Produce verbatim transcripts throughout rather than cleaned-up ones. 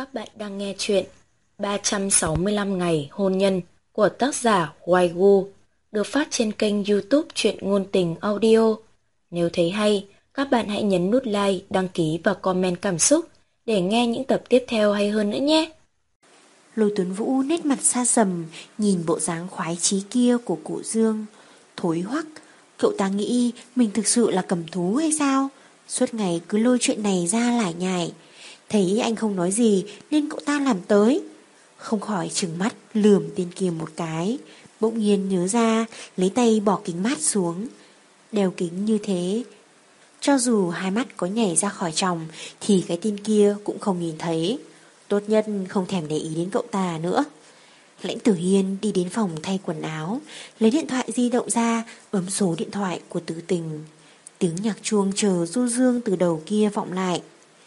Các bạn đang nghe chuyện ba trăm sáu mươi lăm ngày hôn nhân của tác giả Hoài Gu, được phát trên kênh YouTube Truyện Ngôn Tình Audio. Nếu thấy hay, các bạn hãy nhấn nút like, đăng ký và comment cảm xúc để nghe những tập tiếp theo hay hơn nữa nhé. Lôi Tuấn Vũ nét mặt xa sầm, nhìn bộ dáng khoái chí kia của cụ Dương. Thối hoắc, cậu ta nghĩ mình thực sự là cầm thú hay sao? Suốt ngày cứ lôi chuyện này ra lải nhải. Thấy anh không nói gì nên cậu ta làm tới. Không khỏi trừng mắt lườm tên kia một cái. Bỗng nhiên nhớ ra, lấy tay bỏ kính mát xuống. Đeo kính như thế, cho dù hai mắt có nhảy ra khỏi tròng thì cái tên kia cũng không nhìn thấy. Tốt nhất không thèm để ý đến cậu ta nữa. Lãnh Tử Hiên đi đến phòng thay quần áo, lấy điện thoại di động ra, bấm số điện thoại của Tử Tình. Tiếng nhạc chuông chờ du dương từ đầu kia vọng lại.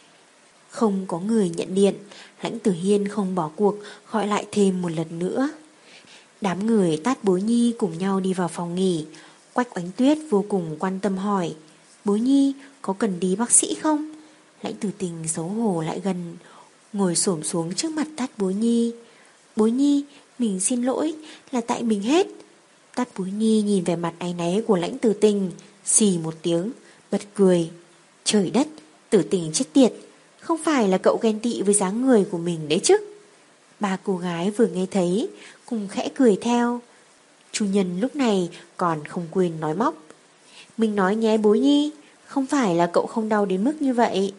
Không có người nhận điện, Lãnh Tử Hiên không bỏ cuộc, gọi lại thêm một lần nữa. Đám người Tát Bối Nhi cùng nhau đi vào phòng nghỉ. Quách Oánh Tuyết vô cùng quan tâm hỏi: Bối Nhi, có cần đi bác sĩ không? Lãnh Tử Tình xấu hổ lại gần, ngồi xổm xuống trước mặt Tát Bối Nhi. Bối Nhi, mình xin lỗi, là tại mình hết. Tát Bối Nhi nhìn về mặt áy náy của Lãnh Tử Tình, xì một tiếng, bật cười. Trời đất, Tử Tình chết tiệt, không phải là cậu ghen tị với dáng người của mình đấy chứ? Ba cô gái vừa nghe thấy cùng khẽ cười theo. Chủ nhân lúc này còn không quên nói móc: Mình nói nhé Bối Nhi, không phải là cậu không đau đến mức như vậy,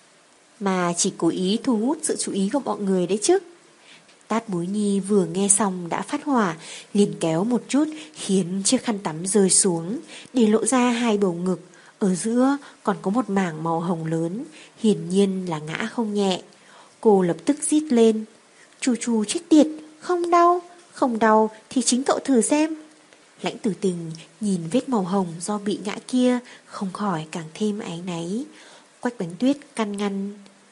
mà chỉ cố ý thu hút sự chú ý của mọi người đấy chứ. Tát Bối Nhi vừa nghe xong đã phát hỏa, liền kéo một chút khiến chiếc khăn tắm rơi xuống, để lộ ra hai bầu ngực, ở giữa còn có một mảng màu hồng lớn, hiển nhiên là ngã không nhẹ. Cô lập tức rít lên: Chù chù chết tiệt, không đau, không đau thì chính cậu thử xem. Lãnh Tử Tình nhìn vết màu hồng do bị ngã kia, không khỏi càng thêm áy náy. Quách Oánh Tuyết căn ngăn: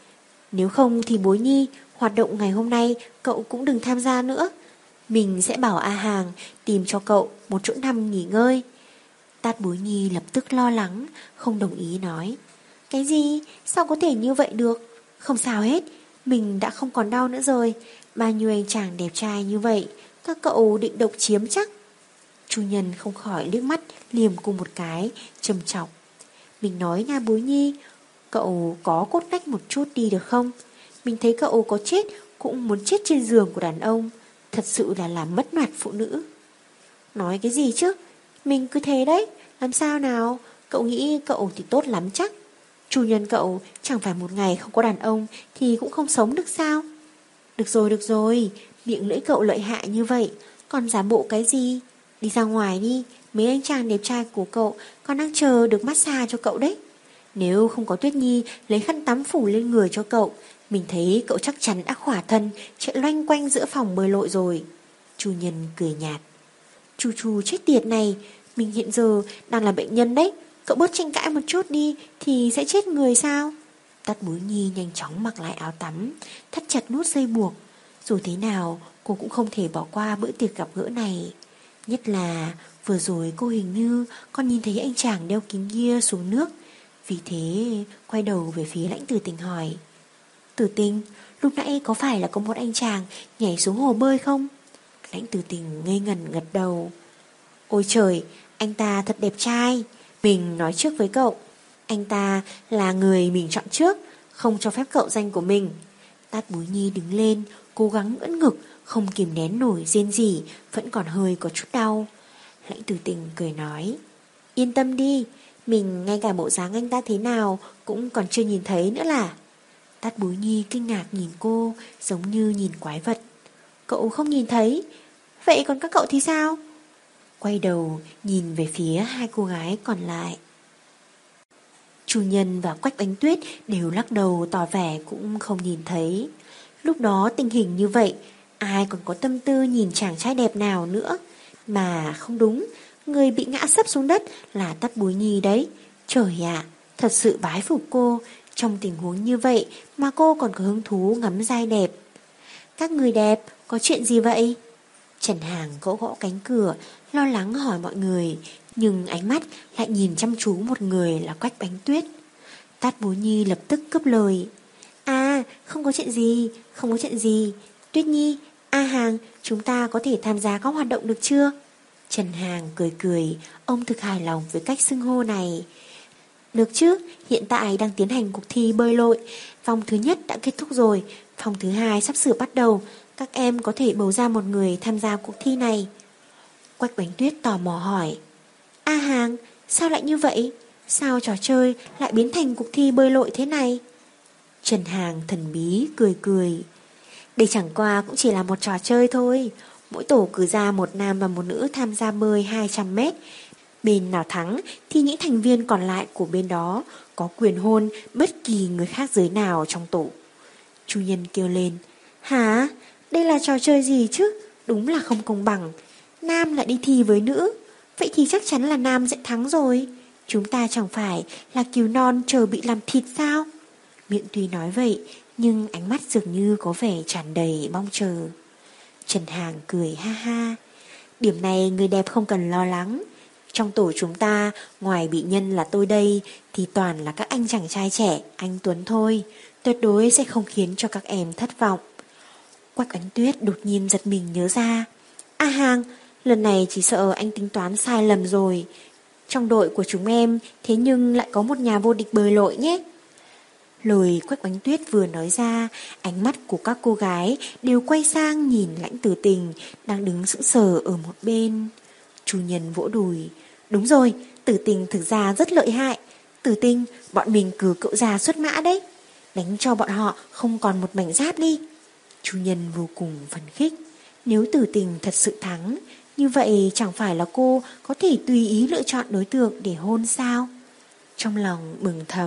Nếu không thì Bối Nhi, hoạt động ngày hôm nay cậu cũng đừng tham gia nữa. Mình sẽ bảo A Hàng tìm cho cậu một chỗ nằm nghỉ ngơi. Tát Bối Nhi lập tức lo lắng, không đồng ý nói: Cái gì? Sao có thể như vậy được? Không sao hết, mình đã không còn đau nữa rồi. Bao nhiêu anh chàng đẹp trai như vậy, các cậu định độc chiếm chắc? Chủ nhân không khỏi liếc mắt liềm cô một cái, trầm trọng: Mình nói nha Bối Nhi, cậu có cốt cách một chút đi được không? Mình thấy cậu có chết cũng muốn chết trên giường của đàn ông, thật sự là làm mất mặt phụ nữ. Nói cái gì chứ? Mình cứ thế đấy, làm sao nào? Cậu nghĩ cậu thì tốt lắm chắc. Chủ nhân cậu chẳng phải một ngày không có đàn ông thì cũng không sống được sao? Được rồi, được rồi, miệng lưỡi cậu lợi hại như vậy, còn giả bộ cái gì? Đi ra ngoài đi, mấy anh chàng đẹp trai của cậu còn đang chờ được massage cho cậu đấy. Nếu không có Tuyết Nhi lấy khăn tắm phủ lên người cho cậu, mình thấy cậu chắc chắn đã khỏa thân chạy loanh quanh giữa phòng bơi lội rồi. Chủ nhân cười nhạt: Chu chu chết tiệt này, mình hiện giờ đang là bệnh nhân đấy, cậu bớt tranh cãi một chút đi thì sẽ chết người sao? Tát Bối Nhi nhanh chóng mặc lại áo tắm, thắt chặt nút dây buộc. Dù thế nào cô cũng không thể bỏ qua bữa tiệc gặp gỡ này. Nhất là vừa rồi cô hình như còn nhìn thấy anh chàng đeo kính kia xuống nước. Vì thế quay đầu về phía Lãnh Tử Tình hỏi: Tử Tình, lúc nãy có phải là có một anh chàng nhảy xuống hồ bơi không? Lãnh Tử Tình ngây ngẩn gật đầu: Ôi trời, anh ta thật đẹp trai. Mình nói trước với cậu, anh ta là người mình chọn trước, không cho phép cậu danh của mình. Tát Bối Nhi đứng lên, cố gắng ưỡn ngực, không kìm nén nổi rên rỉ, vẫn còn hơi có chút đau. Lãnh Tử Tình cười nói: Yên tâm đi, mình ngay cả bộ dáng anh ta thế nào cũng còn chưa nhìn thấy nữa là. Tát Bối Nhi kinh ngạc nhìn cô, giống như nhìn quái vật. Cậu không nhìn thấy? Vậy còn các cậu thì sao? Quay đầu nhìn về phía hai cô gái còn lại. Chủ nhân và Quách Oánh Tuyết đều lắc đầu tỏ vẻ cũng không nhìn thấy. Lúc đó tình hình như vậy, ai còn có tâm tư nhìn chàng trai đẹp nào nữa? Mà không đúng, người bị ngã sấp xuống đất là Tát Bối Nhi đấy. Trời ạ, thật sự bái phục cô. Trong tình huống như vậy mà cô còn có hứng thú ngắm giai đẹp. Các người đẹp, có chuyện gì vậy? Trần Hàng gõ gõ cánh cửa, lo lắng hỏi mọi người, nhưng ánh mắt lại nhìn chăm chú một người là Quách Oánh Tuyết. Tát Bối Nhi lập tức cướp lời: À, không có chuyện gì, không có chuyện gì. Tuyết Nhi, A Hàng, chúng ta có thể tham gia các hoạt động được chưa? Trần Hàng cười cười, ông thực hài lòng với cách xưng hô này. Được chứ, hiện tại đang tiến hành cuộc thi bơi lội. Vòng thứ nhất đã kết thúc rồi, vòng thứ hai sắp sửa bắt đầu. Các em có thể bầu ra một người tham gia cuộc thi này. Quách Bánh Tuyết tò mò hỏi. A Hàng, sao lại như vậy? Sao trò chơi lại biến thành cuộc thi bơi lội thế này? Trần Hàng thần bí cười cười. Đây chẳng qua cũng chỉ là một trò chơi thôi. Mỗi tổ cử ra một nam và một nữ tham gia bơi hai trăm mét. Bên nào thắng thì những thành viên còn lại của bên đó có quyền hôn bất kỳ người khác giới nào trong tổ. Chu Nhân kêu lên. Hả? Đây là trò chơi gì chứ? Đúng là không công bằng. Nam lại đi thi với nữ. Vậy thì chắc chắn là nam sẽ thắng rồi. Chúng ta chẳng phải là cứu non chờ bị làm thịt sao? Miệng tuy nói vậy, nhưng ánh mắt dường như có vẻ tràn đầy mong chờ. Trần Hàng cười ha ha. Điểm này người đẹp không cần lo lắng. Trong tổ chúng ta, ngoài bị nhân là tôi đây, thì toàn là các anh chàng trai trẻ, anh Tuấn thôi. Tuyệt đối sẽ không khiến cho các em thất vọng. Quách Ánh Tuyết đột nhiên giật mình nhớ ra. A Hàng, lần này chỉ sợ anh tính toán sai lầm rồi. Trong đội của chúng em, thế nhưng lại có một nhà vô địch bơi lội nhé. Lời Quách Bánh Tuyết vừa nói ra, ánh mắt của các cô gái đều quay sang nhìn Lãnh Tử Tình đang đứng sững sờ ở một bên. Chu Nhân vỗ đùi. Đúng rồi, Tử Tình thực ra rất lợi hại. Tử Tình, bọn mình cử cậu già xuất mã đấy. Đánh cho bọn họ không còn một mảnh giáp đi. Chu Nhân vô cùng phấn khích. Nếu Tử Tình thật sự thắng, như vậy chẳng phải là cô có thể tùy ý lựa chọn đối tượng để hôn sao? Trong lòng mừng thầm.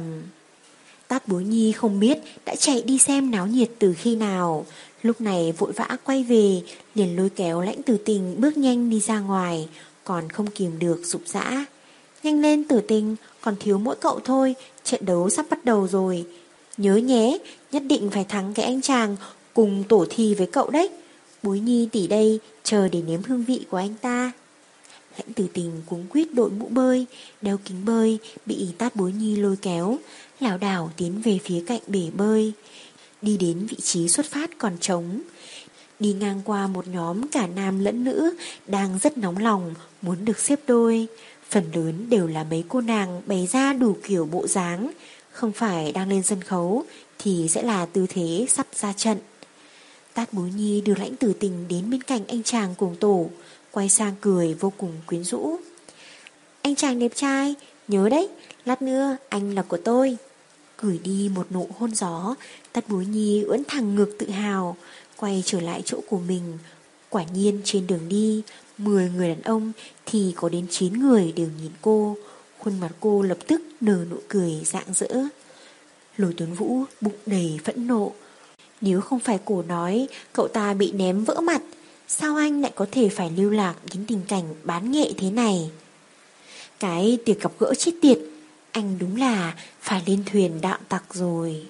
Tát Bối Nhi không biết đã chạy đi xem náo nhiệt từ khi nào. Lúc này vội vã quay về, liền lôi kéo Lãnh Tử Tình bước nhanh đi ra ngoài, còn không kìm được rục rã. Nhanh lên Tử Tình, còn thiếu mỗi cậu thôi, trận đấu sắp bắt đầu rồi. Nhớ nhé, nhất định phải thắng cái anh chàng cùng tổ thi với cậu đấy. Bối Nhi tỉ đây, chờ để nếm hương vị của anh ta. Lãnh Tử Tình cuống quýt đội mũ bơi, đeo kính bơi, bị Tát Bối Nhi lôi kéo, lảo đảo tiến về phía cạnh bể bơi. Đi đến vị trí xuất phát còn trống, đi ngang qua một nhóm cả nam lẫn nữ đang rất nóng lòng muốn được xếp đôi. Phần lớn đều là mấy cô nàng bày ra đủ kiểu bộ dáng, không phải đang lên sân khấu thì sẽ là tư thế sắp ra trận. Tát Bối Nhi đưa Lãnh Tử Tình đến bên cạnh anh chàng cùng tổ, quay sang cười vô cùng quyến rũ. Anh chàng đẹp trai, nhớ đấy, lát nữa anh là của tôi. Gửi đi một nụ hôn gió, Tát Bối Nhi ưỡn thẳng ngực tự hào, quay trở lại chỗ của mình. Quả nhiên trên đường đi, mười người đàn ông thì có đến chín người đều nhìn cô. Khuôn mặt cô lập tức nở nụ cười rạng rỡ. Lôi Tuấn Vũ bụng đầy phẫn nộ. Nếu không phải cổ nói cậu ta bị ném vỡ mặt, sao anh lại có thể phải lưu lạc đến tình cảnh bán nghệ thế này? Cái tiệc gặp gỡ chết tiệt, anh đúng là phải lên thuyền đạo tặc rồi.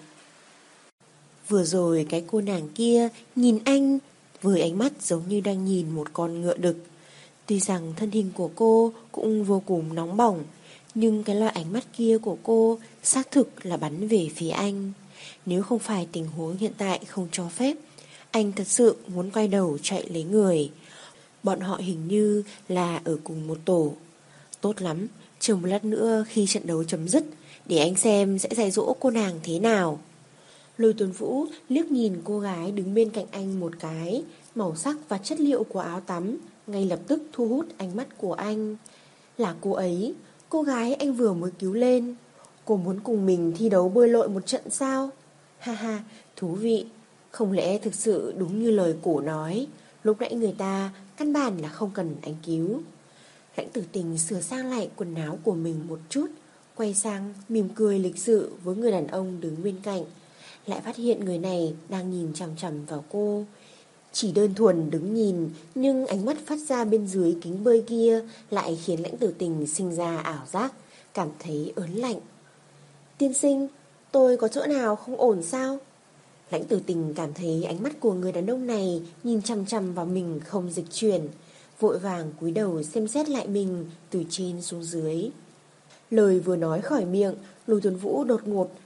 Vừa rồi cái cô nàng kia nhìn anh với ánh mắt giống như đang nhìn một con ngựa đực. Tuy rằng thân hình của cô cũng vô cùng nóng bỏng, nhưng cái loại ánh mắt kia của cô xác thực là bắn về phía anh. Nếu không phải tình huống hiện tại không cho phép, anh thật sự muốn quay đầu chạy lấy người. Bọn họ hình như là ở cùng một tổ. Tốt lắm, chờ một lát nữa khi trận đấu chấm dứt, để anh xem sẽ dạy dỗ cô nàng thế nào. Lôi Tuấn Vũ liếc nhìn cô gái đứng bên cạnh anh một cái. Màu sắc và chất liệu của áo tắm ngay lập tức thu hút ánh mắt của anh. Là cô ấy, cô gái anh vừa mới cứu lên. Cô muốn cùng mình thi đấu bơi lội một trận sao? Ha ha, thú vị. Không lẽ thực sự đúng như lời cổ nói, lúc nãy người ta căn bản là không cần anh cứu. Lãnh Tử Tình sửa sang lại quần áo của mình một chút, quay sang mỉm cười lịch sự với người đàn ông đứng bên cạnh. Lại phát hiện người này đang nhìn chằm chằm vào cô. Chỉ đơn thuần đứng nhìn, nhưng ánh mắt phát ra bên dưới kính bơi kia lại khiến Lãnh Tử Tình sinh ra ảo giác, cảm thấy ớn lạnh. Tiên sinh, tôi có chỗ nào không ổn sao? Lãnh Tử Tình cảm thấy ánh mắt của người đàn ông này nhìn chằm chằm vào mình không dịch chuyển, vội vàng cúi đầu xem xét lại mình từ trên xuống dưới. Lời vừa nói khỏi miệng, Lôi Tuấn Vũ đột ngột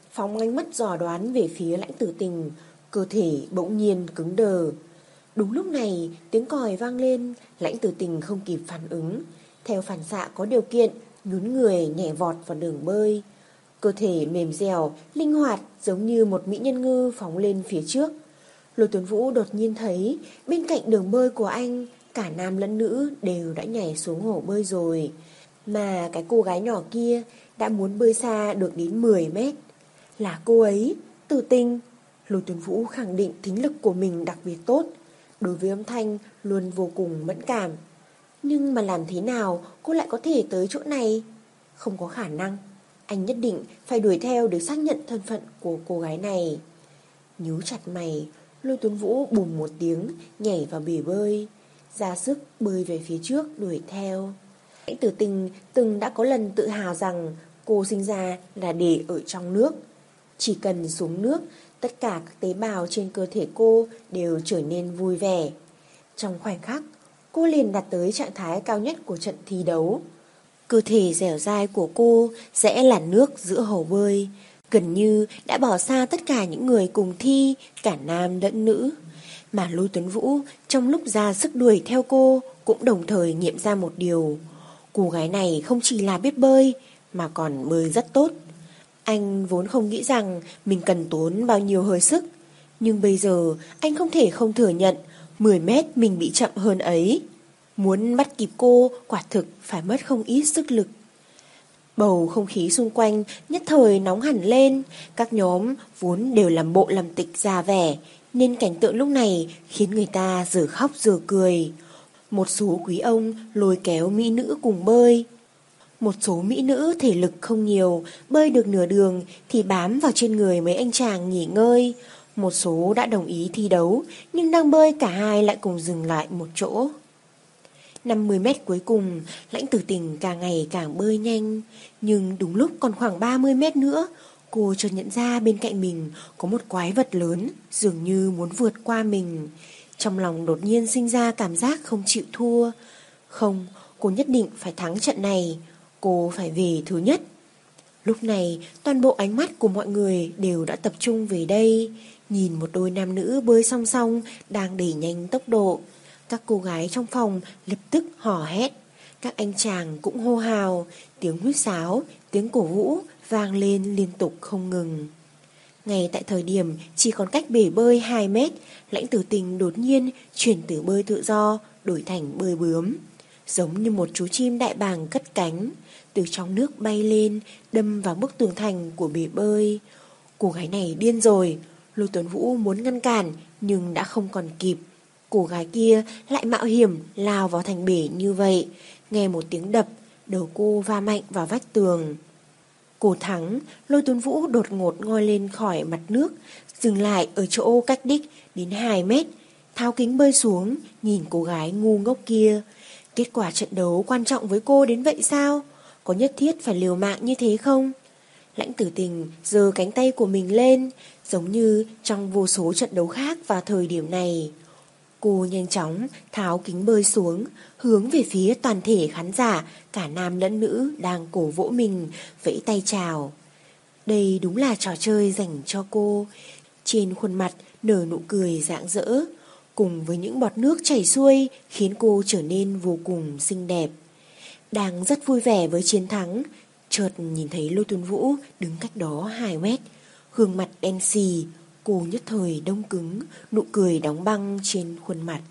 phóng ánh mắt dò đoán về phía Lãnh Tử Tình, cơ thể bỗng nhiên cứng đờ. Đúng lúc này, tiếng còi vang lên, Lãnh Tử Tình không kịp phản ứng, theo phản xạ có điều kiện, nhún người nhảy vọt vào đường bơi. Cơ thể mềm dẻo, linh hoạt giống như một mỹ nhân ngư phóng lên phía trước. Lôi Tuấn Vũ đột nhiên thấy bên cạnh đường bơi của anh, cả nam lẫn nữ đều đã nhảy xuống hồ bơi rồi, mà cái cô gái nhỏ kia đã muốn bơi xa được đến mười mét. Là cô ấy, Tử Tình. Lôi Tuấn Vũ khẳng định thính lực của mình đặc biệt tốt, đối với âm thanh luôn vô cùng mẫn cảm. Nhưng mà làm thế nào cô lại có thể tới chỗ này? Không có khả năng. Anh nhất định phải đuổi theo để xác nhận thân phận của cô gái này. Nhíu chặt mày, Lôi Tuấn Vũ bùm một tiếng nhảy vào bể bơi, ra sức bơi về phía trước đuổi theo. Lãnh Tử Tình từng đã có lần tự hào rằng cô sinh ra là để ở trong nước. Chỉ cần xuống nước, tất cả các tế bào trên cơ thể cô đều trở nên vui vẻ. Trong khoảnh khắc, cô liền đạt tới trạng thái cao nhất của trận thi đấu. Cơ thể dẻo dai của cô rẽ làn nước giữa hồ bơi, gần như đã bỏ xa tất cả những người cùng thi, cả nam lẫn nữ. Mà Lôi Tuấn Vũ trong lúc ra sức đuổi theo cô cũng đồng thời nghiệm ra một điều: cô gái này không chỉ là biết bơi mà còn bơi rất tốt. Anh vốn không nghĩ rằng mình cần tốn bao nhiêu hơi sức, nhưng bây giờ anh không thể không thừa nhận mười mét mình bị chậm hơn ấy. Muốn bắt kịp cô quả thực phải mất không ít sức lực. Bầu không khí xung quanh nhất thời nóng hẳn lên. Các nhóm vốn đều làm bộ làm tịch ra vẻ, nên cảnh tượng lúc này khiến người ta giờ khóc giờ cười. Một số quý ông lôi kéo mỹ nữ cùng bơi. Một số mỹ nữ thể lực không nhiều, bơi được nửa đường thì bám vào trên người mấy anh chàng nghỉ ngơi. Một số đã đồng ý thi đấu, nhưng đang bơi cả hai lại cùng dừng lại một chỗ. năm mươi mét cuối cùng, Lãnh Tử Tình càng ngày càng bơi nhanh. Nhưng đúng lúc còn khoảng ba mươi mét nữa, cô chợt nhận ra bên cạnh mình có một quái vật lớn, dường như muốn vượt qua mình. Trong lòng đột nhiên sinh ra cảm giác không chịu thua. Không, cô nhất định phải thắng trận này. Cô phải về thứ nhất. Lúc này, toàn bộ ánh mắt của mọi người đều đã tập trung về đây, nhìn một đôi nam nữ bơi song song đang đẩy nhanh tốc độ. Các cô gái trong phòng lập tức hò hét, các anh chàng cũng hô hào, tiếng huýt sáo, tiếng cổ vũ vang lên liên tục không ngừng. Ngay tại thời điểm chỉ còn cách bể bơi hai mét, Lãnh Tử Tình đột nhiên chuyển từ bơi tự do đổi thành bơi bướm, giống như một chú chim đại bàng cất cánh, từ trong nước bay lên, đâm vào bức tường thành của bể bơi. Cô gái này điên rồi. Lôi Tuấn Vũ muốn ngăn cản nhưng đã không còn kịp. Cô gái kia lại mạo hiểm lao vào thành bể như vậy. Nghe một tiếng đập, đầu cô va mạnh vào vách tường. Cô thắng. Lôi Tuấn Vũ đột ngột ngoi lên khỏi mặt nước, dừng lại ở chỗ cách đích đến hai mét, tháo kính bơi xuống, nhìn cô gái ngu ngốc kia. Kết quả trận đấu quan trọng với cô đến vậy sao? Có nhất thiết phải liều mạng như thế không? Lãnh Tử Tình giơ cánh tay của mình lên, giống như trong vô số trận đấu khác vào thời điểm này. Cô nhanh chóng tháo kính bơi xuống, hướng về phía toàn thể khán giả, cả nam lẫn nữ đang cổ vỗ mình, vẫy tay chào. Đây đúng là trò chơi dành cho cô. Trên khuôn mặt nở nụ cười rạng rỡ, cùng với những bọt nước chảy xuôi khiến cô trở nên vô cùng xinh đẹp. Đang rất vui vẻ với chiến thắng, chợt nhìn thấy Lôi Tuấn Vũ đứng cách đó hai mét, gương mặt đen xì. Cô nhất thời đông cứng, nụ cười đóng băng trên khuôn mặt.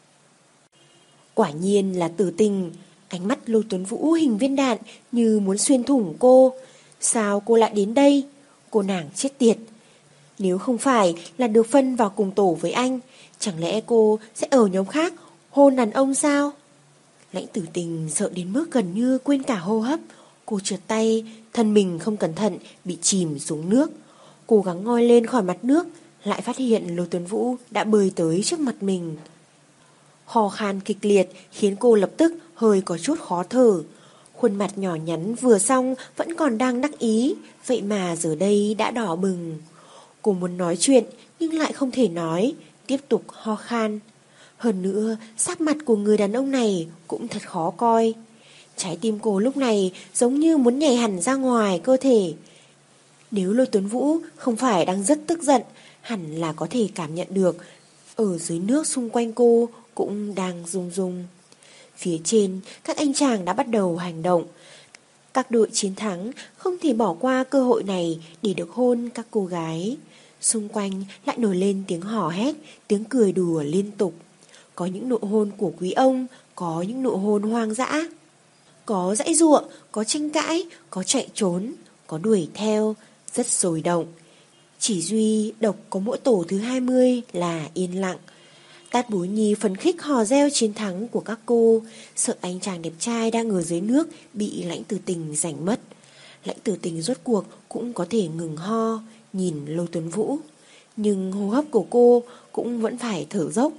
Quả nhiên là Tử Tình. Ánh mắt Lôi Tuấn Vũ hình viên đạn như muốn xuyên thủng cô. Sao cô lại đến đây? Cô nàng chết tiệt. Nếu không phải là được phân vào cùng tổ với anh, chẳng lẽ cô sẽ ở nhóm khác hôn đàn ông sao? Lãnh Tử Tình sợ đến mức gần như quên cả hô hấp. Cô trượt tay, thân mình không cẩn thận bị chìm xuống nước. Cố gắng ngoi lên khỏi mặt nước, lại phát hiện Lôi Tuấn Vũ đã bơi tới trước mặt mình. Ho khan kịch liệt khiến cô lập tức hơi có chút khó thở. Khuôn mặt nhỏ nhắn vừa xong vẫn còn đang đắc ý, vậy mà giờ đây đã đỏ bừng. Cô muốn nói chuyện nhưng lại không thể nói, tiếp tục ho khan. Hơn nữa, sắc mặt của người đàn ông này cũng thật khó coi. Trái tim cô lúc này giống như muốn nhảy hẳn ra ngoài cơ thể. Nếu Lôi Tuấn Vũ không phải đang rất tức giận, hẳn là có thể cảm nhận được ở dưới nước xung quanh cô cũng đang rung rung. Phía trên, các anh chàng đã bắt đầu hành động. Các đội chiến thắng không thể bỏ qua cơ hội này để được hôn các cô gái. Xung quanh lại nổi lên tiếng hò hét, tiếng cười đùa liên tục. Có những nụ hôn của quý ông, có những nụ hôn hoang dã. Có giãy giụa, có tranh cãi, có chạy trốn, có đuổi theo, rất sôi động. Chỉ duy độc có mỗi tổ thứ hai mươi là yên lặng. Tát Bối Nhi phấn khích hò reo chiến thắng của các cô, sợ anh chàng đẹp trai đang ở dưới nước bị Lãnh Tử Tình giành mất. Lãnh Tử Tình rốt cuộc cũng có thể ngừng ho, nhìn Lôi Tuấn Vũ. Nhưng hô hấp của cô cũng vẫn phải thở dốc.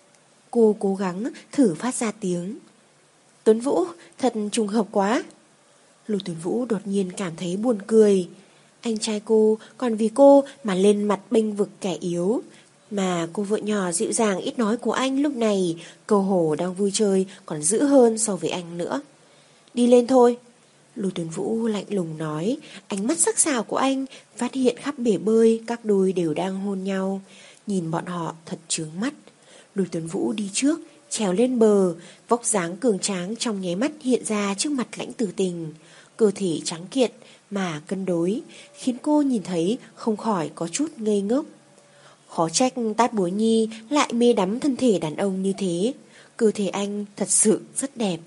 Cô cố gắng thử phát ra tiếng. Tuấn Vũ, thật trùng hợp quá. Lôi Tuấn Vũ đột nhiên cảm thấy buồn cười. Anh trai cô còn vì cô mà lên mặt bênh vực kẻ yếu. Mà cô vợ nhỏ dịu dàng ít nói của anh lúc này, cầu hồ đang vui chơi còn dữ hơn so với anh nữa. Đi lên thôi. Lôi Tuấn Vũ lạnh lùng nói. Ánh mắt sắc sảo của anh phát hiện khắp bể bơi các đôi đều đang hôn nhau. Nhìn bọn họ thật chướng mắt. Lôi Tuấn Vũ đi trước, trèo lên bờ, vóc dáng cường tráng trong nháy mắt hiện ra trước mặt Lãnh Tử Tình. Cơ thể trắng kiện mà cân đối, khiến cô nhìn thấy không khỏi có chút ngây ngốc. Khó trách Tát Bối Nhi lại mê đắm thân thể đàn ông như thế. Cơ thể anh thật sự rất đẹp.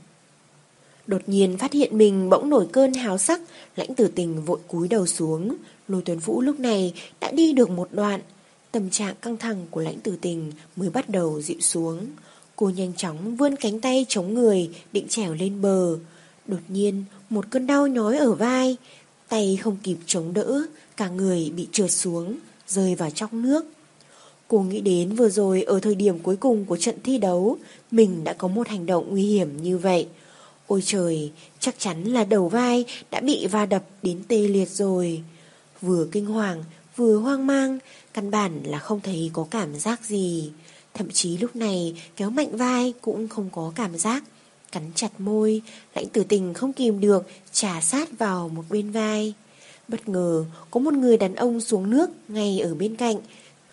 Đột nhiên phát hiện mình bỗng nổi cơn háo sắc, Lãnh Tử Tình vội cúi đầu xuống. Lôi Tuấn Vũ lúc này đã đi được một đoạn. Tâm trạng căng thẳng của Lãnh Tử Tình mới bắt đầu dịu xuống. Cô nhanh chóng vươn cánh tay chống người định trèo lên bờ. Đột nhiên một cơn đau nhói ở vai, tay không kịp chống đỡ, cả người bị trượt xuống, rơi vào trong nước. Cô nghĩ đến vừa rồi ở thời điểm cuối cùng của trận thi đấu, mình đã có một hành động nguy hiểm như vậy. Ôi trời, chắc chắn là đầu vai đã bị va đập đến tê liệt rồi. Vừa kinh hoàng, vừa hoang mang, căn bản là không thấy có cảm giác gì. Thậm chí lúc này kéo mạnh vai cũng không có cảm giác. Cắn chặt môi, Lãnh Tử Tình không kìm được chà sát vào một bên vai. Bất ngờ có một người đàn ông xuống nước ngay ở bên cạnh.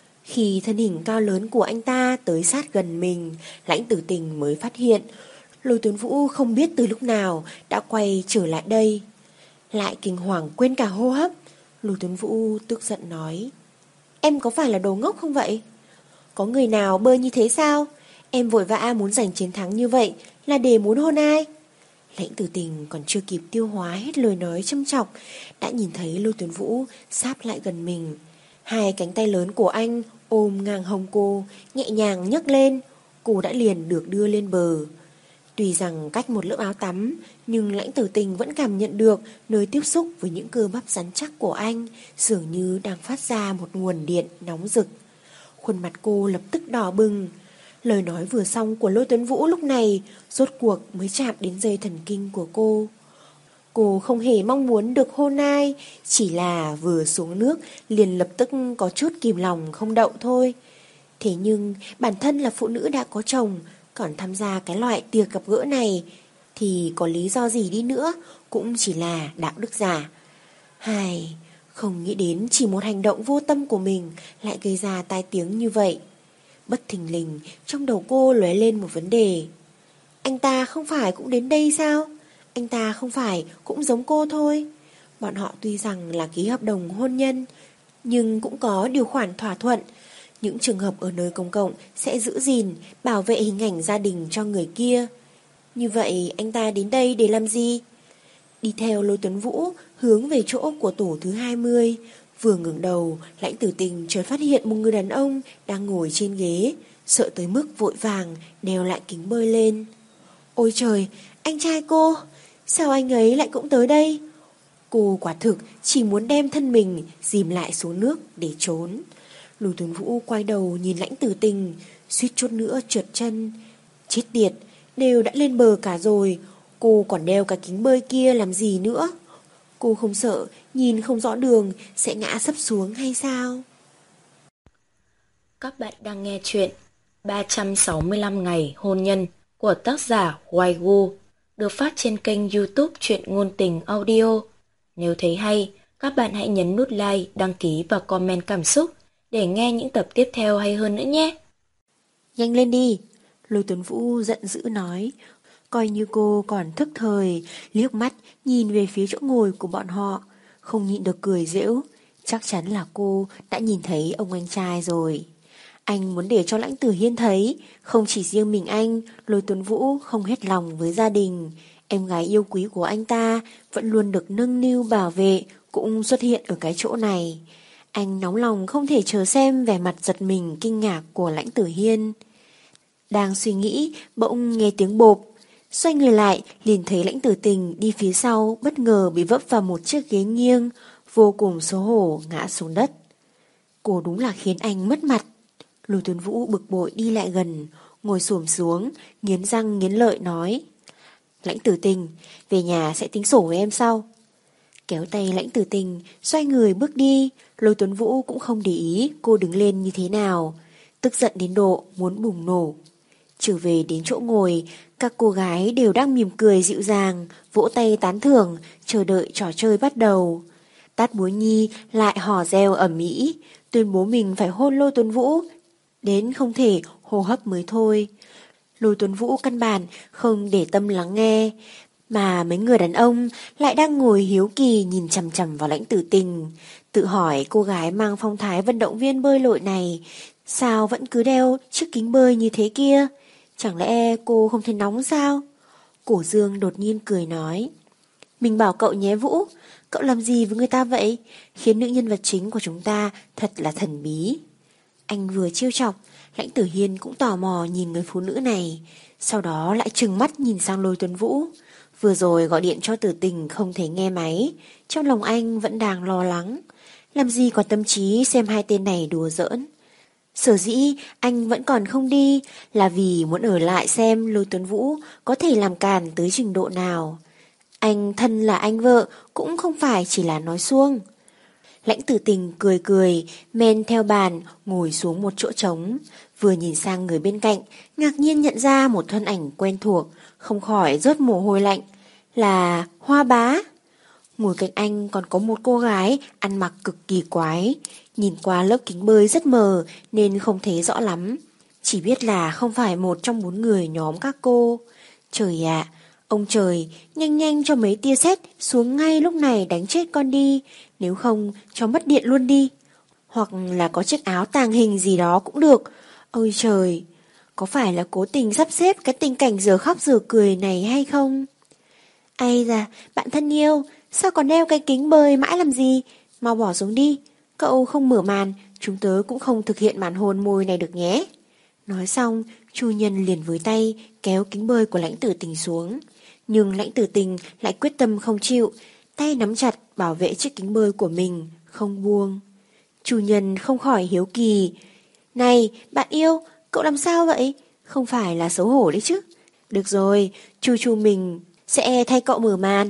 Khi thân hình cao lớn của anh ta tới sát gần mình, Lãnh Tử Tình mới phát hiện Lôi Tuấn Vũ không biết từ lúc nào đã quay trở lại đây. Lại kinh hoàng quên cả hô hấp. Lôi Tuấn Vũ tức giận nói: Em có phải là đồ ngốc không vậy? Có người nào bơi như thế sao? Em vội vã muốn giành chiến thắng như vậy là để muốn hôn ai? Lãnh Tử Tình còn chưa kịp tiêu hóa hết lời nói châm chọc, đã nhìn thấy Lôi Tuấn Vũ sáp lại gần mình. Hai cánh tay lớn của anh ôm ngang hông cô, nhẹ nhàng nhấc lên. Cô đã liền được đưa lên bờ. Tuy rằng cách một lớp áo tắm, nhưng Lãnh Tử Tình vẫn cảm nhận được nơi tiếp xúc với những cơ bắp rắn chắc của anh dường như đang phát ra một nguồn điện nóng rực. Khuôn mặt cô lập tức đỏ bừng. Lời nói vừa xong của Lôi Tuấn Vũ lúc này rốt cuộc mới chạm đến dây thần kinh của cô. Cô không hề mong muốn được hôn ai, chỉ là vừa xuống nước liền lập tức có chút kìm lòng không đậu thôi. Thế nhưng bản thân là phụ nữ đã có chồng, còn tham gia cái loại tiệc gặp gỡ này thì có lý do gì đi nữa cũng chỉ là đạo đức giả. Hài, không nghĩ đến chỉ một hành động vô tâm của mình lại gây ra tai tiếng như vậy. Bất thình lình trong đầu cô lóe lên một vấn đề. Anh ta không phải cũng đến đây sao? Anh ta không phải cũng giống cô thôi? Bọn họ tuy rằng là ký hợp đồng hôn nhân, nhưng cũng có điều khoản thỏa thuận. Những trường hợp ở nơi công cộng sẽ giữ gìn, bảo vệ hình ảnh gia đình cho người kia. Như vậy anh ta đến đây để làm gì? Đi theo Lôi Tuấn Vũ hướng về chỗ của tổ thứ hai mươi. Vừa ngẩng đầu, Lãnh Tử Tình chợt phát hiện một người đàn ông đang ngồi trên ghế, sợ tới mức vội vàng đeo lại kính bơi lên. Ôi trời, anh trai cô, sao anh ấy lại cũng tới đây? Cô quả thực chỉ muốn đem thân mình dìm lại xuống nước để trốn. Lôi Tuấn Vũ quay đầu nhìn Lãnh Tử Tình, suýt chút nữa trượt chân. Chết tiệt, đều đã lên bờ cả rồi, cô còn đeo cả kính bơi kia làm gì nữa? Cô không sợ nhìn không rõ đường sẽ ngã sấp xuống hay sao? Các bạn đang nghe chuyện ba trăm sáu mươi lăm ngày hôn nhân của tác giả Waigu, được phát trên kênh YouTube Truyện Ngôn Tình Audio. Nếu thấy hay, Các bạn hãy nhấn nút like, đăng ký và comment cảm xúc để nghe những tập tiếp theo hay hơn nữa nhé. Nhanh lên đi, Lôi Tuấn Vũ giận dữ nói, coi như cô còn thức thời, liếc mắt nhìn về phía chỗ ngồi của bọn họ, không nhịn được cười giễu. Chắc chắn là cô đã nhìn thấy ông anh trai rồi. Anh muốn để cho Lãnh Tử Hiên thấy, không chỉ riêng mình anh, Lôi Tuấn Vũ không hết lòng với gia đình. Em gái yêu quý của anh ta vẫn luôn được nâng niu bảo vệ, cũng xuất hiện ở cái chỗ này. Anh nóng lòng không thể chờ xem vẻ mặt giật mình kinh ngạc của Lãnh Tử Hiên. Đang suy nghĩ, bỗng nghe tiếng bộp. Xoay người lại, liền thấy Lãnh Tử Tình đi phía sau, bất ngờ bị vấp vào một chiếc ghế nghiêng, vô cùng xấu hổ ngã xuống đất. Cô đúng là khiến anh mất mặt. Lôi Tuấn Vũ bực bội đi lại gần, ngồi xổm xuống, nghiến răng nghiến lợi nói: Lãnh Tử Tình, về nhà sẽ tính sổ với em sau. Kéo tay Lãnh Tử Tình, xoay người bước đi. Lôi Tuấn Vũ cũng không để ý cô đứng lên như thế nào, tức giận đến độ muốn bùng nổ. Trở về đến chỗ ngồi, các cô gái đều đang mỉm cười dịu dàng, vỗ tay tán thưởng, chờ đợi trò chơi bắt đầu. Tát Búa Nhi lại hò reo ầm ĩ, tuyên bố mình phải hôn Lôi Tuấn Vũ, đến không thể hô hấp mới thôi. Lôi Tuấn Vũ căn bản không để tâm lắng nghe, mà mấy người đàn ông lại đang ngồi hiếu kỳ nhìn chằm chằm vào Lãnh Tử Tình, tự hỏi cô gái mang phong thái vận động viên bơi lội này sao vẫn cứ đeo chiếc kính bơi như thế kia. Chẳng lẽ cô không thấy nóng sao? Cổ Dương đột nhiên cười nói: Mình bảo cậu nhé Vũ, cậu làm gì với người ta vậy? Khiến nữ nhân vật chính của chúng ta thật là thần bí. Anh vừa trêu chọc, Lãnh Tử Hiên cũng tò mò nhìn người phụ nữ này, sau đó lại trừng mắt nhìn sang Lôi Tuấn Vũ. Vừa rồi gọi điện cho Tử Tình không thể nghe máy, trong lòng anh vẫn đang lo lắng, làm gì có tâm trí xem hai tên này đùa giỡn. Sở dĩ anh vẫn còn không đi là vì muốn ở lại xem Lôi Tuấn Vũ có thể làm càn tới trình độ nào. Anh thân là anh vợ cũng không phải chỉ là nói suông. Lãnh Tử Tình cười cười, men theo bàn, ngồi xuống một chỗ trống. Vừa nhìn sang người bên cạnh, ngạc nhiên nhận ra một thân ảnh quen thuộc, không khỏi rớt mồ hôi lạnh. Là Hoa Bá. Ngồi cạnh anh còn có một cô gái ăn mặc cực kỳ quái. Nhìn qua lớp kính bơi rất mờ nên không thấy rõ lắm. Chỉ biết là không phải một trong bốn người nhóm các cô. Trời ạ, ông trời, nhanh nhanh cho mấy tia sét xuống ngay lúc này đánh chết con đi. Nếu không cho mất điện luôn đi. Hoặc là có chiếc áo tàng hình gì đó cũng được. Ôi trời, có phải là cố tình sắp xếp cái tình cảnh giờ khóc giờ cười này hay không? Ây da, bạn thân yêu, sao còn đeo cái kính bơi mãi làm gì? Mau bỏ xuống đi. Cậu không mở màn, chúng tớ cũng không thực hiện màn hôn môi này được nhé. Nói xong, Chu Nhân liền với tay kéo kính bơi của Lãnh Tử Tình xuống. Nhưng Lãnh Tử Tình lại quyết tâm không chịu, tay nắm chặt bảo vệ chiếc kính bơi của mình, không buông. Chu Nhân không khỏi hiếu kỳ. Này, bạn yêu, cậu làm sao vậy? Không phải là xấu hổ đấy chứ? Được rồi, Chu Chu mình sẽ thay cậu mở màn.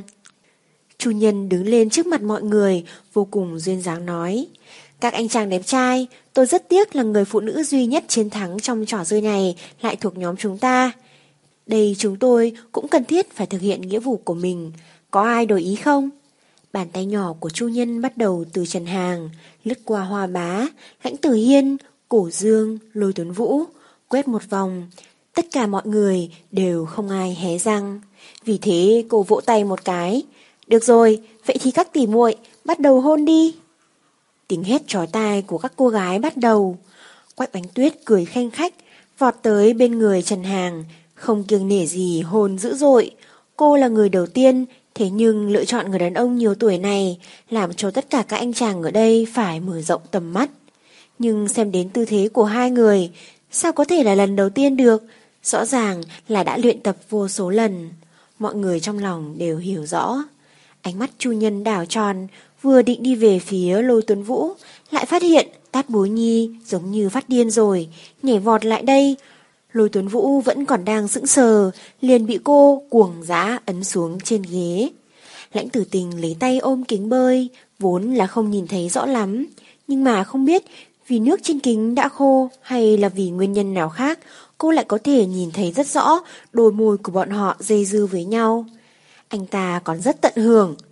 Chu Nhân đứng lên trước mặt mọi người, vô cùng duyên dáng nói: Các anh chàng đẹp trai, tôi rất tiếc là người phụ nữ duy nhất chiến thắng trong trò chơi này lại thuộc nhóm chúng ta. Đây chúng tôi cũng cần thiết phải thực hiện nghĩa vụ của mình. Có ai đổi ý không? Bàn tay nhỏ của Chu Nhân bắt đầu từ Trần Hàng, lướt qua Hoa Bá, Lãnh Tử Hiên, Cổ Dương, Lôi Tuấn Vũ, quét một vòng. Tất cả mọi người đều không ai hé răng. Vì thế cô vỗ tay một cái. Được rồi, vậy thì các tỉ muội bắt đầu hôn đi. Tiếng hét chói tai của các cô gái bắt đầu. Quách Bánh Tuyết cười khanh khách, vọt tới bên người Trần Hàng, không kiêng nể gì hôn dữ dội. Cô là người đầu tiên, thế nhưng lựa chọn người đàn ông nhiều tuổi này, làm cho tất cả các anh chàng ở đây phải mở rộng tầm mắt. Nhưng xem đến tư thế của hai người, sao có thể là lần đầu tiên được? Rõ ràng là đã luyện tập vô số lần. Mọi người trong lòng đều hiểu rõ. Ánh mắt Chu Nhân đảo tròn, vừa định đi về phía Lôi Tuấn Vũ, lại phát hiện Tát Bối Nhi giống như phát điên rồi, nhảy vọt lại đây. Lôi Tuấn Vũ vẫn còn đang sững sờ, liền bị cô cuồng dã ấn xuống trên ghế. Lãnh Tử Tình lấy tay ôm kính bơi, vốn là không nhìn thấy rõ lắm, nhưng mà không biết vì nước trên kính đã khô hay là vì nguyên nhân nào khác, cô lại có thể nhìn thấy rất rõ đôi môi của bọn họ dây dưa với nhau. Anh ta còn rất tận hưởng.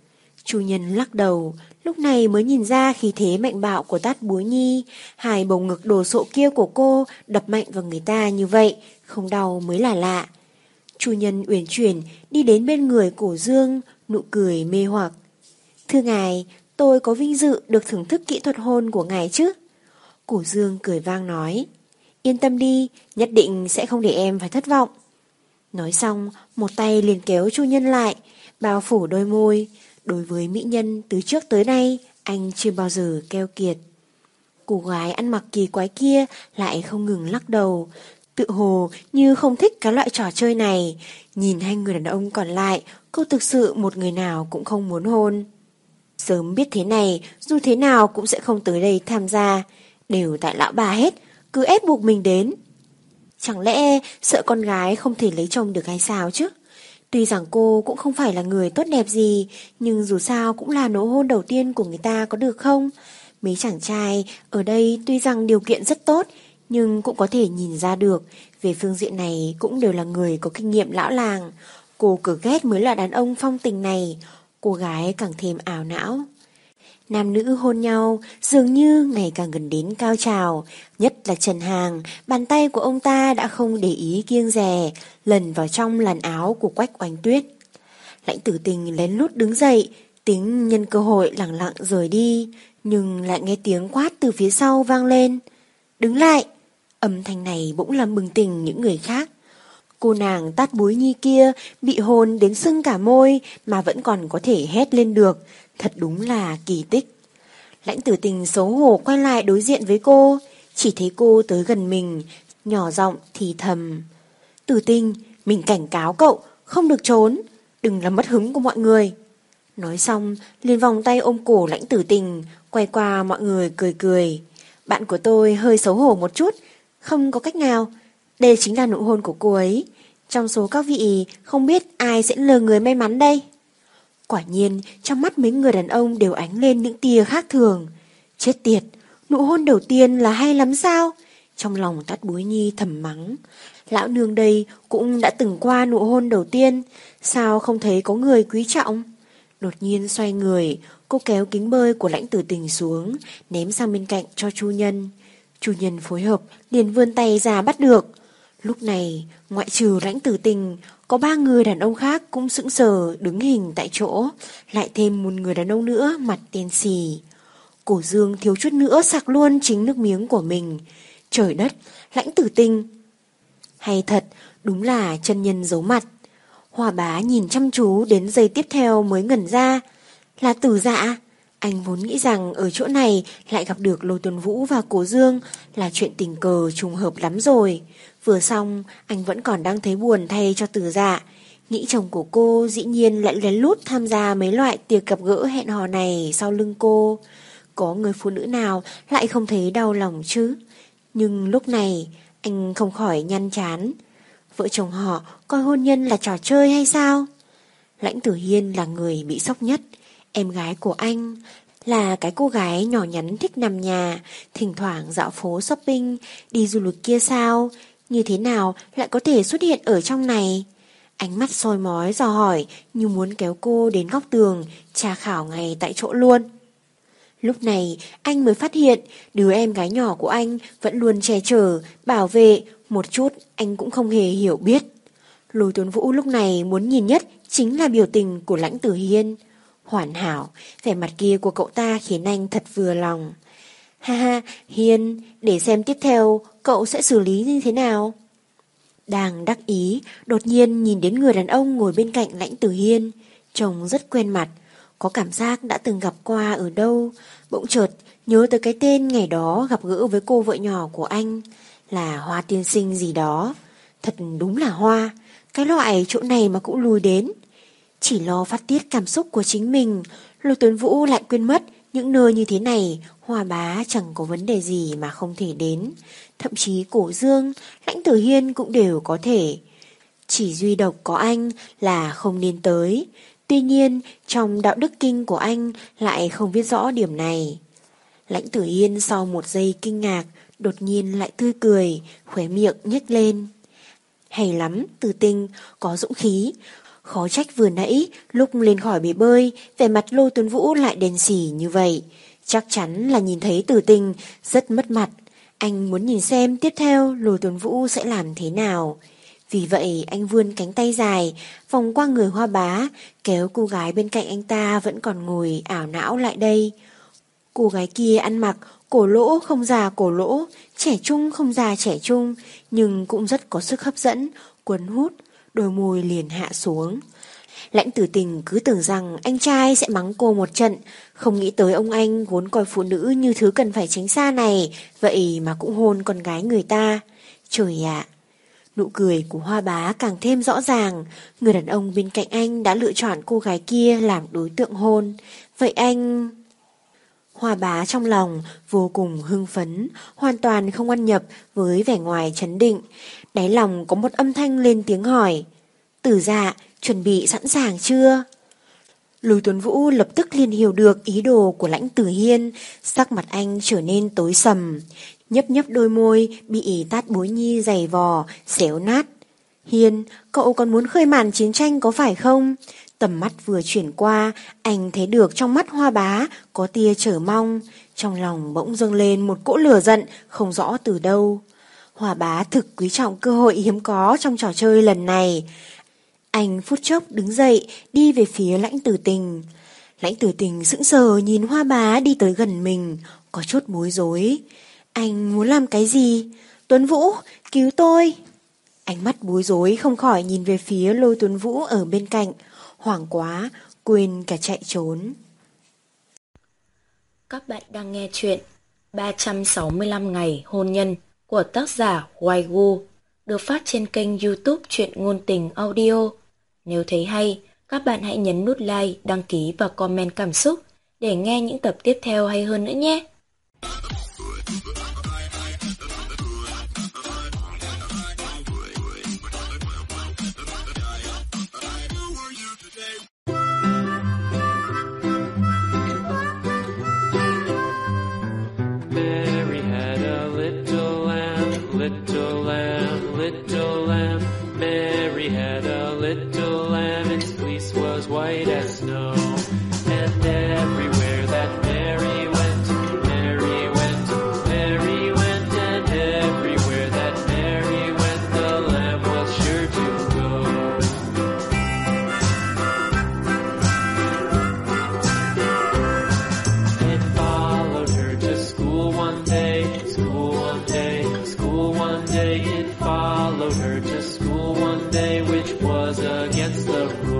Chu Nhân lắc đầu, lúc này mới nhìn ra khí thế mạnh bạo của Tát Búa Nhi. Hai bầu ngực đồ sộ kia của cô đập mạnh vào người ta như vậy, không đau mới là lạ. Chu Nhân uyển chuyển đi đến bên người Cổ Dương, nụ cười mê hoặc. Thưa ngài, tôi có vinh dự được thưởng thức kỹ thuật hôn của ngài chứ? Cổ Dương cười vang nói. Yên tâm đi, nhất định sẽ không để em phải thất vọng. Nói xong, một tay liền kéo Chu Nhân lại, bao phủ đôi môi. Đối với mỹ nhân từ trước tới nay, anh chưa bao giờ keo kiệt. Cô gái ăn mặc kỳ quái kia lại không ngừng lắc đầu, tự hồ như không thích cái loại trò chơi này. Nhìn hai người đàn ông còn lại, cô thực sự một người nào cũng không muốn hôn. Sớm biết thế này, dù thế nào cũng sẽ không tới đây tham gia. Đều tại lão bà hết, cứ ép buộc mình đến. Chẳng lẽ sợ con gái không thể lấy chồng được hay sao chứ? Tuy rằng cô cũng không phải là người tốt đẹp gì, nhưng dù sao cũng là nụ hôn đầu tiên của người ta có được không? Mấy chàng trai ở đây tuy rằng điều kiện rất tốt, nhưng cũng có thể nhìn ra được, về phương diện này cũng đều là người có kinh nghiệm lão làng. Cô cực ghét mới là đàn ông phong tình này, cô gái càng thêm ảo não. Nam nữ hôn nhau dường như ngày càng gần đến cao trào, nhất là Trần Hàng, bàn tay của ông ta đã không để ý kiêng dè, lần vào trong làn áo của Quách Oanh Tuyết. Lãnh Tử Tình lén lút đứng dậy, tính nhân cơ hội lẳng lặng rời đi, nhưng lại nghe tiếng quát từ phía sau vang lên. Đứng lại! Âm thanh này bỗng làm bừng tỉnh những người khác. Cô nàng Tát Búa Nhi kia bị hôn đến sưng cả môi mà vẫn còn có thể hét lên được, thật đúng là kỳ tích. Lãnh Tử Tình xấu hổ quay lại đối diện với cô, chỉ thấy cô tới gần mình, nhỏ giọng thì thầm. Tử Tình, mình cảnh cáo cậu, không được trốn, đừng làm mất hứng của mọi người. Nói xong, liền vòng tay ôm cổ Lãnh Tử Tình, quay qua mọi người cười cười. Bạn của tôi hơi xấu hổ một chút, không có cách nào, đây chính là nụ hôn của cô ấy. Trong số các vị không biết ai sẽ là người may mắn đây. Quả nhiên trong mắt mấy người đàn ông đều ánh lên những tia khác thường. Chết tiệt, nụ hôn đầu tiên là hay lắm sao? Trong lòng Tát Búa Nhi thầm mắng. Lão nương đây cũng đã từng qua nụ hôn đầu tiên, sao không thấy có người quý trọng? Đột nhiên xoay người, cô kéo kính bơi của Lãnh Tử Tình xuống, ném sang bên cạnh cho Chu Nhân. Chu Nhân phối hợp, liền vươn tay ra bắt được. Lúc này, ngoại trừ Lãnh Tử Tình, có ba người đàn ông khác cũng sững sờ đứng hình tại chỗ, lại thêm một người đàn ông nữa mặt đen xì. Cổ Dương thiếu chút nữa sặc luôn chính nước miếng của mình. Trời đất, Lãnh Tử Tình! Hay thật, đúng là chân nhân giấu mặt. Hoa Bá nhìn chăm chú đến giây tiếp theo mới ngẩn ra. Là Tử Dạ. Anh vốn nghĩ rằng ở chỗ này lại gặp được Lôi Tuấn Vũ và Cổ Dương là chuyện tình cờ trùng hợp lắm rồi. Vừa xong, anh vẫn còn đang thấy buồn thay cho Tử Dạ. Nghĩ chồng của cô dĩ nhiên lại lén lút tham gia mấy loại tiệc gặp gỡ hẹn hò này sau lưng cô. Có người phụ nữ nào lại không thấy đau lòng chứ? Nhưng lúc này, anh không khỏi nhăn chán. Vợ chồng họ coi hôn nhân là trò chơi hay sao? Lãnh Tử Hiên là người bị sốc nhất. Em gái của anh là cái cô gái nhỏ nhắn thích nằm nhà, thỉnh thoảng dạo phố shopping, đi du lịch kia sao? Như thế nào lại có thể xuất hiện ở trong này? Ánh mắt soi mói dò hỏi như muốn kéo cô đến góc tường, tra khảo ngay tại chỗ luôn. Lúc này anh mới phát hiện đứa em gái nhỏ của anh vẫn luôn che chở, bảo vệ, một chút anh cũng không hề hiểu biết. Lôi Tuấn Vũ lúc này muốn nhìn nhất chính là biểu tình của Lãnh Tử Hiên. Hoàn hảo, vẻ mặt kia của cậu ta khiến anh thật vừa lòng. Ha ha, Hiên, để xem tiếp theo cậu sẽ xử lý như thế nào. Đang đắc ý, đột nhiên nhìn đến người đàn ông ngồi bên cạnh Lãnh Tử Hiên, trông rất quen mặt, có cảm giác đã từng gặp qua ở đâu. Bỗng chợt nhớ tới cái tên ngày đó gặp gỡ với cô vợ nhỏ của anh, là Hoa tiên sinh gì đó. Thật đúng là Hoa, cái loại chỗ này mà cũng lùi đến. Chỉ lo phát tiết cảm xúc của chính mình, Lôi Tuấn Vũ lại quên mất những nơi như thế này Hoa Bá chẳng có vấn đề gì mà không thể đến. Thậm chí Cổ Dương, Lãnh Tử Hiên cũng đều có thể. Chỉ duy độc có anh là không nên tới. Tuy nhiên trong đạo đức kinh của anh lại không viết rõ điểm này. Lãnh Tử Hiên sau một giây kinh ngạc đột nhiên lại tươi cười, khóe miệng nhếch lên. Hay lắm, Tử Tình, có dũng khí. Khó trách vừa nãy lúc lên khỏi bể bơi, vẻ mặt Lôi Tuấn Vũ lại đen xỉ như vậy. Chắc chắn là nhìn thấy Tử Tình rất mất mặt. Anh muốn nhìn xem tiếp theo Lôi Tuấn Vũ sẽ làm thế nào. Vì vậy anh vươn cánh tay dài, vòng qua người Hoa Bá, kéo cô gái bên cạnh anh ta vẫn còn ngồi ảo não lại đây. Cô gái kia ăn mặc cổ lỗ không già cổ lỗ, trẻ trung không già trẻ trung, nhưng cũng rất có sức hấp dẫn, cuốn hút, đôi môi liền hạ xuống. Lãnh Tử Tình cứ tưởng rằng anh trai sẽ mắng cô một trận, không nghĩ tới ông anh vốn coi phụ nữ như thứ cần phải tránh xa này, vậy mà cũng hôn con gái người ta. Trời ạ! Nụ cười của Hoa Bá càng thêm rõ ràng, người đàn ông bên cạnh anh đã lựa chọn cô gái kia làm đối tượng hôn. Vậy anh... Hoa Bá trong lòng vô cùng hưng phấn, hoàn toàn không ăn nhập với vẻ ngoài trấn định. Đáy lòng có một âm thanh lên tiếng hỏi: Tử Dạ, chuẩn bị sẵn sàng chưa? Lôi Tuấn Vũ lập tức liền hiểu được ý đồ của Lãnh Tử Hiên, sắc mặt anh trở nên tối sầm, nhấp nhấp đôi môi bị tát bối nhi giày vò, xéo nát. Hiên, cậu còn muốn khơi màn chiến tranh có phải không? Tầm mắt vừa chuyển qua, anh thấy được trong mắt Hoa Bá có tia chờ mong, trong lòng bỗng dâng lên một cỗ lửa giận không rõ từ đâu. Hoa Bá thực quý trọng cơ hội hiếm có trong trò chơi lần này. Anh phút chốc đứng dậy đi về phía Lãnh Tử Tình. Lãnh Tử Tình sững sờ nhìn Hoa Bá đi tới gần mình, có chút bối rối. Anh muốn làm cái gì? Tuấn Vũ, cứu tôi! Ánh mắt bối rối không khỏi nhìn về phía Lôi Tuấn Vũ ở bên cạnh, hoảng quá, quên cả chạy trốn. Các bạn đang nghe chuyện ba trăm sáu mươi lăm ngày hôn nhân của tác giả Hoài Gu, được phát trên kênh YouTube Truyện Ngôn Tình Audio. Nếu thấy hay, các bạn hãy nhấn nút like, đăng ký và comment cảm xúc để nghe những tập tiếp theo hay hơn nữa nhé. Mary had a little lamb, little lamb, little lamb. Mary had a little lamb, its fleece was white as snow. And everywhere that Mary went, Mary went, Mary went. And everywhere that Mary went, the lamb was sure to go. It followed her to school one day, school one day, school one day. It followed her to school one day, which was against the rules.